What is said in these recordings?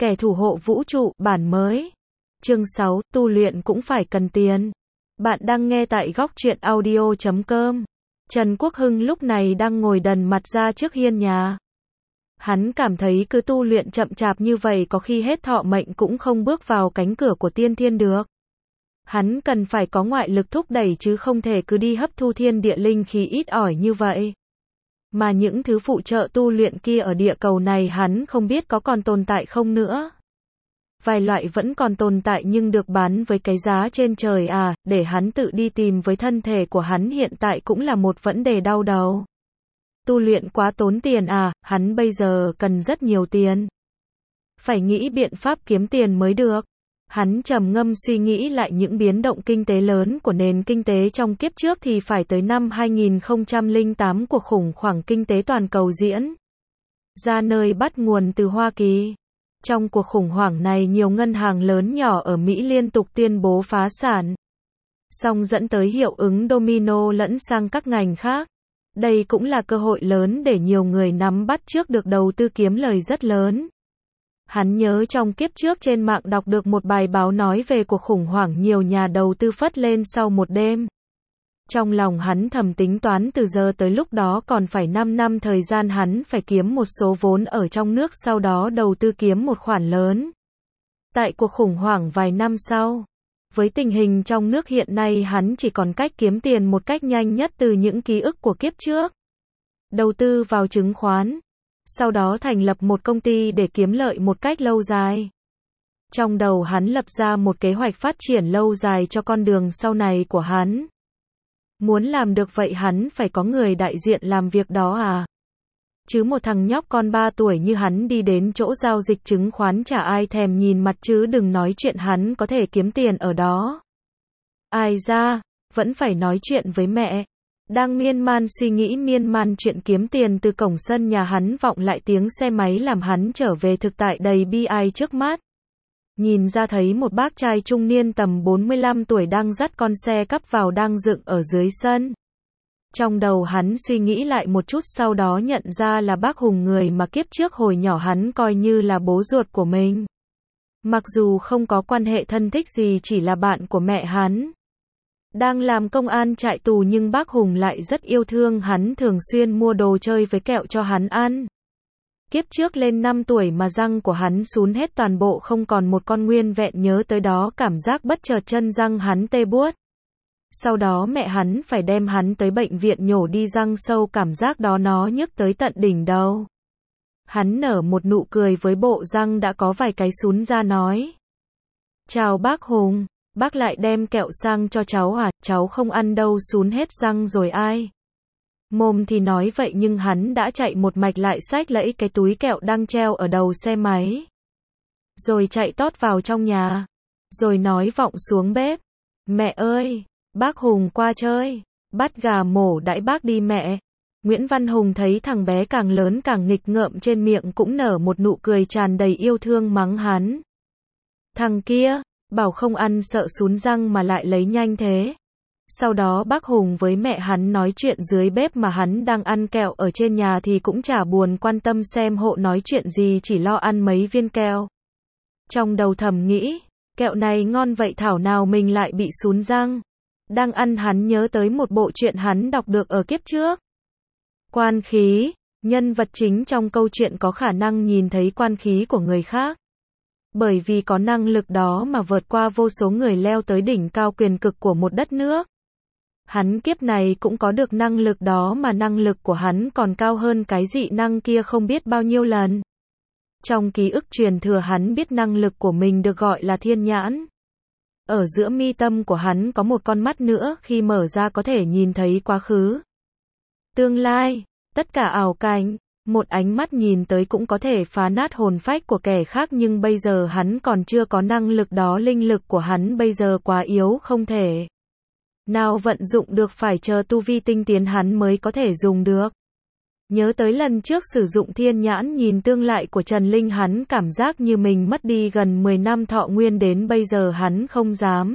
Kẻ thủ hộ vũ trụ, bản mới. Chương 6, tu luyện cũng phải cần tiền. Bạn đang nghe tại góc truyện audio.com. Trần Quốc Hưng lúc này đang ngồi đần mặt ra trước hiên nhà. Hắn cảm thấy cứ tu luyện chậm chạp như vậy có khi hết thọ mệnh cũng không bước vào cánh cửa của tiên thiên được. Hắn cần phải có ngoại lực thúc đẩy chứ không thể cứ đi hấp thu thiên địa linh khí ít ỏi như vậy. Mà những thứ phụ trợ tu luyện kia ở địa cầu này hắn không biết có còn tồn tại không nữa. Vài loại vẫn còn tồn tại nhưng được bán với cái giá trên trời à, để hắn tự đi tìm với thân thể của hắn hiện tại cũng là một vấn đề đau đầu. Tu luyện quá tốn tiền à, hắn bây giờ cần rất nhiều tiền. Phải nghĩ biện pháp kiếm tiền mới được. Hắn trầm ngâm suy nghĩ lại những biến động kinh tế lớn của nền kinh tế trong kiếp trước thì phải tới năm 2008 cuộc khủng hoảng kinh tế toàn cầu diễn ra, nơi bắt nguồn từ Hoa Kỳ. Trong cuộc khủng hoảng này nhiều ngân hàng lớn nhỏ ở Mỹ liên tục tuyên bố phá sản, song dẫn tới hiệu ứng domino lẫn sang các ngành khác. Đây cũng là cơ hội lớn để nhiều người nắm bắt trước được đầu tư kiếm lời rất lớn. Hắn nhớ trong kiếp trước trên mạng đọc được một bài báo nói về cuộc khủng hoảng nhiều nhà đầu tư phất lên sau một đêm. Trong lòng hắn thầm tính toán từ giờ tới lúc đó còn phải 5 năm thời gian hắn phải kiếm một số vốn ở trong nước sau đó đầu tư kiếm một khoản lớn. Tại cuộc khủng hoảng vài năm sau, với tình hình trong nước hiện nay hắn chỉ còn cách kiếm tiền một cách nhanh nhất từ những ký ức của kiếp trước. Đầu tư vào chứng khoán. Sau đó thành lập một công ty để kiếm lợi một cách lâu dài. Trong đầu hắn lập ra một kế hoạch phát triển lâu dài cho con đường sau này của hắn. Muốn làm được vậy hắn phải có người đại diện làm việc đó à. Chứ một thằng nhóc con 3 tuổi như hắn đi đến chỗ giao dịch chứng khoán chả ai thèm nhìn mặt chứ đừng nói chuyện hắn có thể kiếm tiền ở đó. Ai ra, vẫn phải nói chuyện với mẹ. Đang miên man suy nghĩ miên man chuyện kiếm tiền từ cổng sân nhà hắn vọng lại tiếng xe máy làm hắn trở về thực tại đầy bi ai trước mắt. Nhìn ra thấy một bác trai trung niên tầm 45 tuổi đang dắt con xe cắp vào đang dựng ở dưới sân. Trong đầu hắn suy nghĩ lại một chút sau đó nhận ra là bác Hùng người mà kiếp trước hồi nhỏ hắn coi như là bố ruột của mình. Mặc dù không có quan hệ thân thích gì chỉ là bạn của mẹ hắn. Đang làm công an trại tù nhưng bác Hùng lại rất yêu thương hắn thường xuyên mua đồ chơi với kẹo cho hắn ăn. Kiếp trước lên 5 tuổi mà răng của hắn sún hết toàn bộ không còn một con nguyên vẹn nhớ tới đó cảm giác bất chợt chân răng hắn tê buốt. Sau đó mẹ hắn phải đem hắn tới bệnh viện nhổ đi răng sâu cảm giác đó nó nhức tới tận đỉnh đầu. Hắn nở một nụ cười với bộ răng đã có vài cái sún ra nói. Chào bác Hùng. Bác lại đem kẹo sang cho cháu à, cháu không ăn đâu sún hết răng rồi ai. Mồm thì nói vậy nhưng hắn đã chạy một mạch lại xách lẫy cái túi kẹo đang treo ở đầu xe máy. Rồi chạy tót vào trong nhà. Rồi nói vọng xuống bếp. Mẹ ơi, bác Hùng qua chơi. Bắt gà mổ đãi bác đi mẹ. Nguyễn Văn Hùng thấy thằng bé càng lớn càng nghịch ngợm trên miệng cũng nở một nụ cười tràn đầy yêu thương mắng hắn. Thằng kia. Bảo không ăn sợ sún răng mà lại lấy nhanh thế. Sau đó bác Hùng với mẹ hắn nói chuyện dưới bếp mà hắn đang ăn kẹo ở trên nhà thì cũng chả buồn quan tâm xem hộ nói chuyện gì chỉ lo ăn mấy viên kẹo. Trong đầu thầm nghĩ, kẹo này ngon vậy thảo nào mình lại bị sún răng. Đang ăn hắn nhớ tới một bộ truyện hắn đọc được ở kiếp trước. Quan khí, nhân vật chính trong câu chuyện có khả năng nhìn thấy quan khí của người khác. Bởi vì có năng lực đó mà vượt qua vô số người leo tới đỉnh cao quyền cực của một đất nước. Hắn kiếp này cũng có được năng lực đó mà năng lực của hắn còn cao hơn cái dị năng kia không biết bao nhiêu lần. Trong ký ức truyền thừa hắn biết năng lực của mình được gọi là thiên nhãn. Ở giữa mi tâm của hắn có một con mắt nữa khi mở ra có thể nhìn thấy quá khứ, tương lai, tất cả ảo cảnh. Một ánh mắt nhìn tới cũng có thể phá nát hồn phách của kẻ khác nhưng bây giờ hắn còn chưa có năng lực đó linh lực của hắn bây giờ quá yếu không thể nào vận dụng được phải chờ tu vi tinh tiến hắn mới có thể dùng được. Nhớ tới lần trước sử dụng thiên nhãn nhìn tương lai của Trần Linh hắn cảm giác như mình mất đi gần 10 năm thọ nguyên đến bây giờ hắn không dám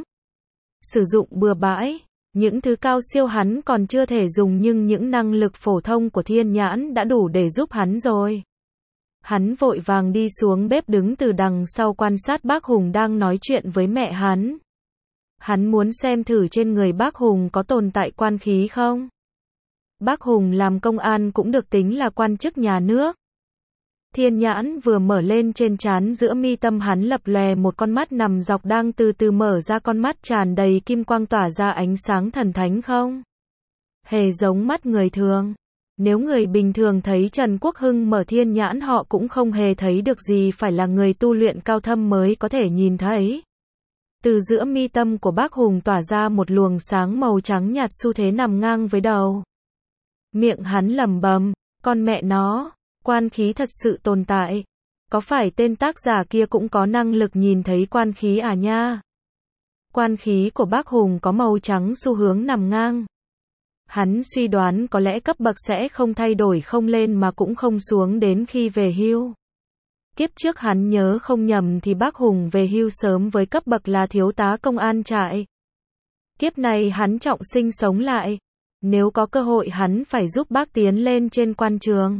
sử dụng bừa bãi. Những thứ cao siêu hắn còn chưa thể dùng nhưng những năng lực phổ thông của thiên nhãn đã đủ để giúp hắn rồi. Hắn vội vàng đi xuống bếp đứng từ đằng sau quan sát bác Hùng đang nói chuyện với mẹ hắn. Hắn muốn xem thử trên người bác Hùng có tồn tại quan khí không. Bác Hùng làm công an cũng được tính là quan chức nhà nước. Thiên nhãn vừa mở lên trên trán giữa mi tâm hắn lập lòe một con mắt nằm dọc đang từ từ mở ra, con mắt tràn đầy kim quang tỏa ra ánh sáng thần thánh không hề giống mắt người thường. Nếu người bình thường thấy Trần Quốc Hưng mở thiên nhãn họ cũng không hề thấy được gì, phải là người tu luyện cao thâm mới có thể nhìn thấy. Từ giữa mi tâm của bác Hùng tỏa ra một luồng sáng màu trắng nhạt xu thế nằm ngang với đầu. Miệng hắn lẩm bẩm, con mẹ nó, quan khí thật sự tồn tại. Có phải tên tác giả kia cũng có năng lực nhìn thấy quan khí à nha? Quan khí của bác Hùng có màu trắng xu hướng nằm ngang. Hắn suy đoán có lẽ cấp bậc sẽ không thay đổi, không lên mà cũng không xuống đến khi về hưu. Kiếp trước hắn nhớ không nhầm thì bác Hùng về hưu sớm với cấp bậc là thiếu tá công an trại. Kiếp này hắn trọng sinh sống lại. Nếu có cơ hội hắn phải giúp bác tiến lên trên quan trường.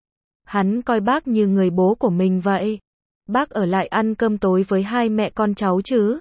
Hắn coi bác như người bố của mình vậy. Bác ở lại ăn cơm tối với hai mẹ con cháu chứ?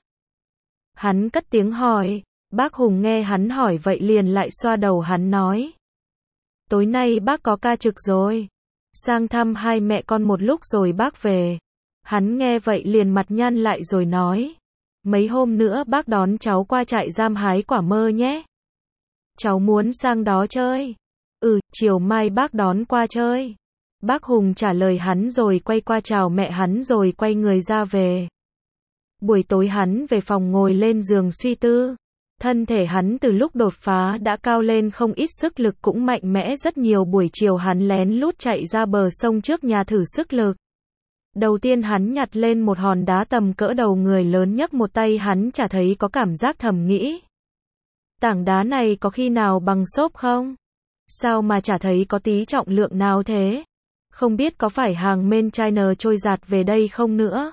Hắn cất tiếng hỏi. Bác Hùng nghe hắn hỏi vậy liền lại xoa đầu hắn nói. Tối nay bác có ca trực rồi. Sang thăm hai mẹ con một lúc rồi bác về. Hắn nghe vậy liền mặt nhăn lại rồi nói. Mấy hôm nữa bác đón cháu qua trại giam hái quả mơ nhé. Cháu muốn sang đó chơi. Chiều mai bác đón qua chơi. Bác Hùng trả lời hắn rồi quay qua chào mẹ hắn rồi quay người ra về. Buổi tối hắn về phòng ngồi lên giường suy tư. Thân thể hắn từ lúc đột phá đã cao lên không ít, sức lực cũng mạnh mẽ rất nhiều. Buổi chiều hắn lén lút chạy ra bờ sông trước nhà thử sức lực. Đầu tiên hắn nhặt lên một hòn đá tầm cỡ đầu người lớn, nhấc một tay hắn chả thấy có cảm giác, thầm nghĩ. Tảng đá này có khi nào bằng xốp không? Sao mà chả thấy có tí trọng lượng nào thế? Không biết có phải hàng main China trôi giạt về đây không nữa?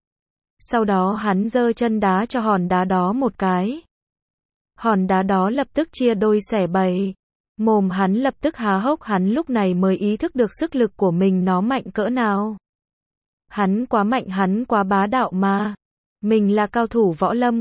Sau đó hắn giơ chân đá cho hòn đá đó một cái. Hòn đá đó lập tức chia đôi xẻ bầy. Mồm hắn lập tức há hốc, hắn lúc này mới ý thức được sức lực của mình nó mạnh cỡ nào. Hắn quá mạnh, hắn quá bá đạo mà. Mình là cao thủ võ lâm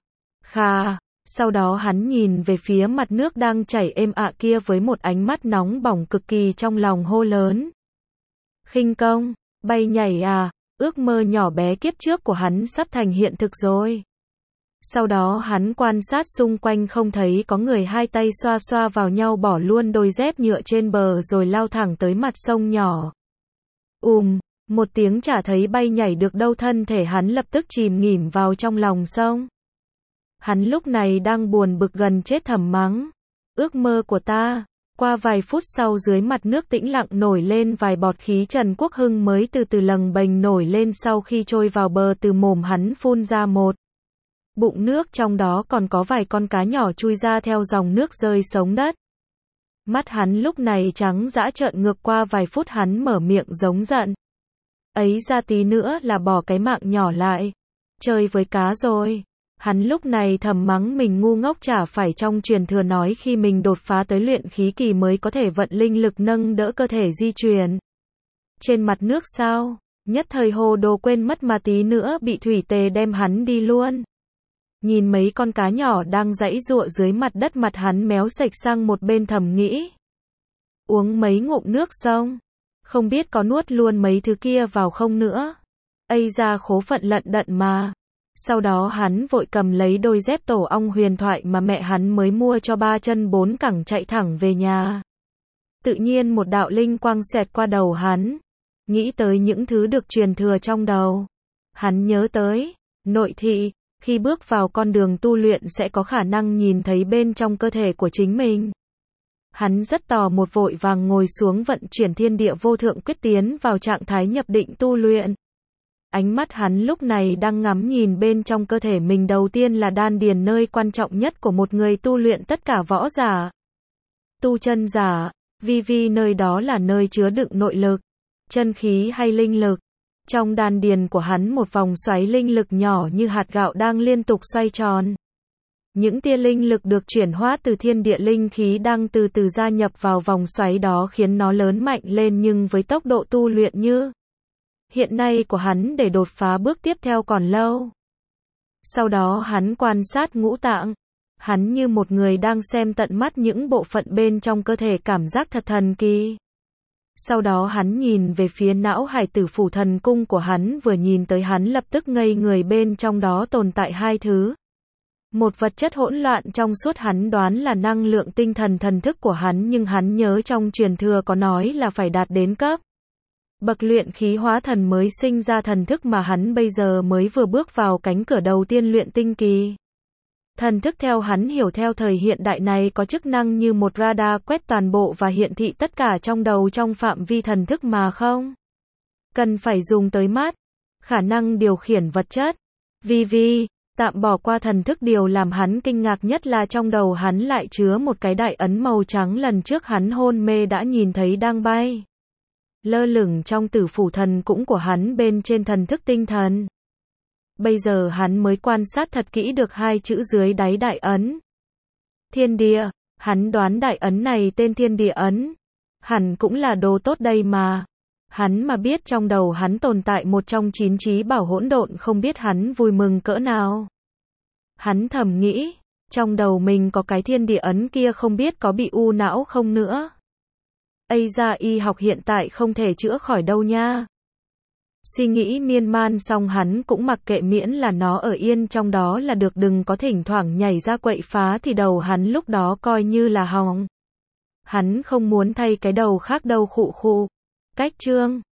khà. Sau đó hắn nhìn về phía mặt nước đang chảy êm ả kia với một ánh mắt nóng bỏng cực kỳ, trong lòng hô lớn. Khinh công, bay nhảy à, ước mơ nhỏ bé kiếp trước của hắn sắp thành hiện thực rồi. Sau đó hắn quan sát xung quanh không thấy có người, hai tay xoa xoa vào nhau bỏ luôn đôi dép nhựa trên bờ rồi lao thẳng tới mặt sông nhỏ. Một tiếng chả thấy bay nhảy được đâu, thân thể hắn lập tức chìm nghỉm vào trong lòng sông. Hắn lúc này đang buồn bực gần chết, thầm mắng. Ước mơ của ta. Qua vài phút sau dưới mặt nước tĩnh lặng nổi lên vài bọt khí, Trần Quốc Hưng mới từ từ lầng bềnh nổi lên. Sau khi trôi vào bờ, từ mồm hắn phun ra một bụng nước, trong đó còn có vài con cá nhỏ chui ra theo dòng nước rơi xuống đất. Mắt hắn lúc này trắng dã trợn ngược, qua vài phút hắn mở miệng giống giận. Ấy ra tí nữa là bỏ cái mạng nhỏ lại. Chơi với cá rồi. Hắn lúc này thầm mắng mình ngu ngốc, chả phải trong truyền thừa nói khi mình đột phá tới luyện khí kỳ mới có thể vận linh lực nâng đỡ cơ thể di chuyển trên mặt nước sao? Nhất thời hồ đồ quên mất mà tí nữa bị thủy tề đem hắn đi luôn. Nhìn mấy con cá nhỏ đang giãy giụa dưới mặt đất, mặt hắn méo sệch sang một bên, thầm nghĩ. Uống mấy ngụm nước xong, không biết có nuốt luôn mấy thứ kia vào không nữa. Ây ra khố phận lận đận mà. Sau đó hắn vội cầm lấy đôi dép tổ ong huyền thoại mà mẹ hắn mới mua cho 3 chân 4 cẳng, chạy thẳng về nhà. Tự nhiên một đạo linh quang xẹt qua đầu hắn. Nghĩ tới những thứ được truyền thừa trong đầu. Hắn nhớ tới nội thị, khi bước vào con đường tu luyện sẽ có khả năng nhìn thấy bên trong cơ thể của chính mình. Hắn rất tò mò, vội vàng ngồi xuống vận chuyển thiên địa vô thượng quyết, tiến vào trạng thái nhập định tu luyện. Ánh mắt hắn lúc này đang ngắm nhìn bên trong cơ thể mình, đầu tiên là đan điền, nơi quan trọng nhất của một người tu luyện, tất cả võ giả, tu chân giả, vi nơi đó là nơi chứa đựng nội lực, chân khí hay linh lực. Trong đan điền của hắn một vòng xoáy linh lực nhỏ như hạt gạo đang liên tục xoay tròn. Những tia linh lực được chuyển hóa từ thiên địa linh khí đang từ từ gia nhập vào vòng xoáy đó, khiến nó lớn mạnh lên nhưng với tốc độ tu luyện như hiện nay của hắn để đột phá bước tiếp theo còn lâu. Sau đó hắn quan sát ngũ tạng. Hắn như một người đang xem tận mắt những bộ phận bên trong cơ thể, cảm giác thật thần kỳ. Sau đó hắn nhìn về phía não hải tử phủ thần cung của hắn, vừa nhìn tới hắn lập tức ngây người, bên trong đó tồn tại hai thứ. Một vật chất hỗn loạn trong suốt, hắn đoán là năng lượng tinh thần thần thức của hắn, nhưng hắn nhớ trong truyền thừa có nói là phải đạt đến cấp bậc luyện khí hóa thần mới sinh ra thần thức, mà hắn bây giờ mới vừa bước vào cánh cửa đầu tiên luyện tinh kỳ. Thần thức theo hắn hiểu theo thời hiện đại này có chức năng như một radar quét toàn bộ và hiển thị tất cả trong đầu trong phạm vi thần thức mà không cần phải dùng tới mắt. Khả năng điều khiển vật chất. Tạm bỏ qua thần thức, điều làm hắn kinh ngạc nhất là trong đầu hắn lại chứa một cái đại ấn màu trắng lần trước hắn hôn mê đã nhìn thấy đang bay lơ lửng trong tử phủ thần cũng của hắn bên trên thần thức tinh thần. Bây giờ hắn mới quan sát thật kỹ được hai chữ dưới đáy đại ấn. Thiên địa, hắn đoán đại ấn này tên Thiên Địa ấn. Hẳn cũng là đồ tốt đây mà. Hắn mà biết trong đầu hắn tồn tại một trong 9 trí bảo hỗn độn, không biết hắn vui mừng cỡ nào. Hắn thầm nghĩ, trong đầu mình có cái Thiên Địa ấn kia không biết có bị u não không nữa. Ây da, y học hiện tại không thể chữa khỏi đâu nha. Suy nghĩ miên man xong hắn cũng mặc kệ, miễn là nó ở yên trong đó là được, đừng có thỉnh thoảng nhảy ra quậy phá thì đầu hắn lúc đó coi như là hỏng. Hắn không muốn thay cái đầu khác đâu. Khụ khụ. Cách chương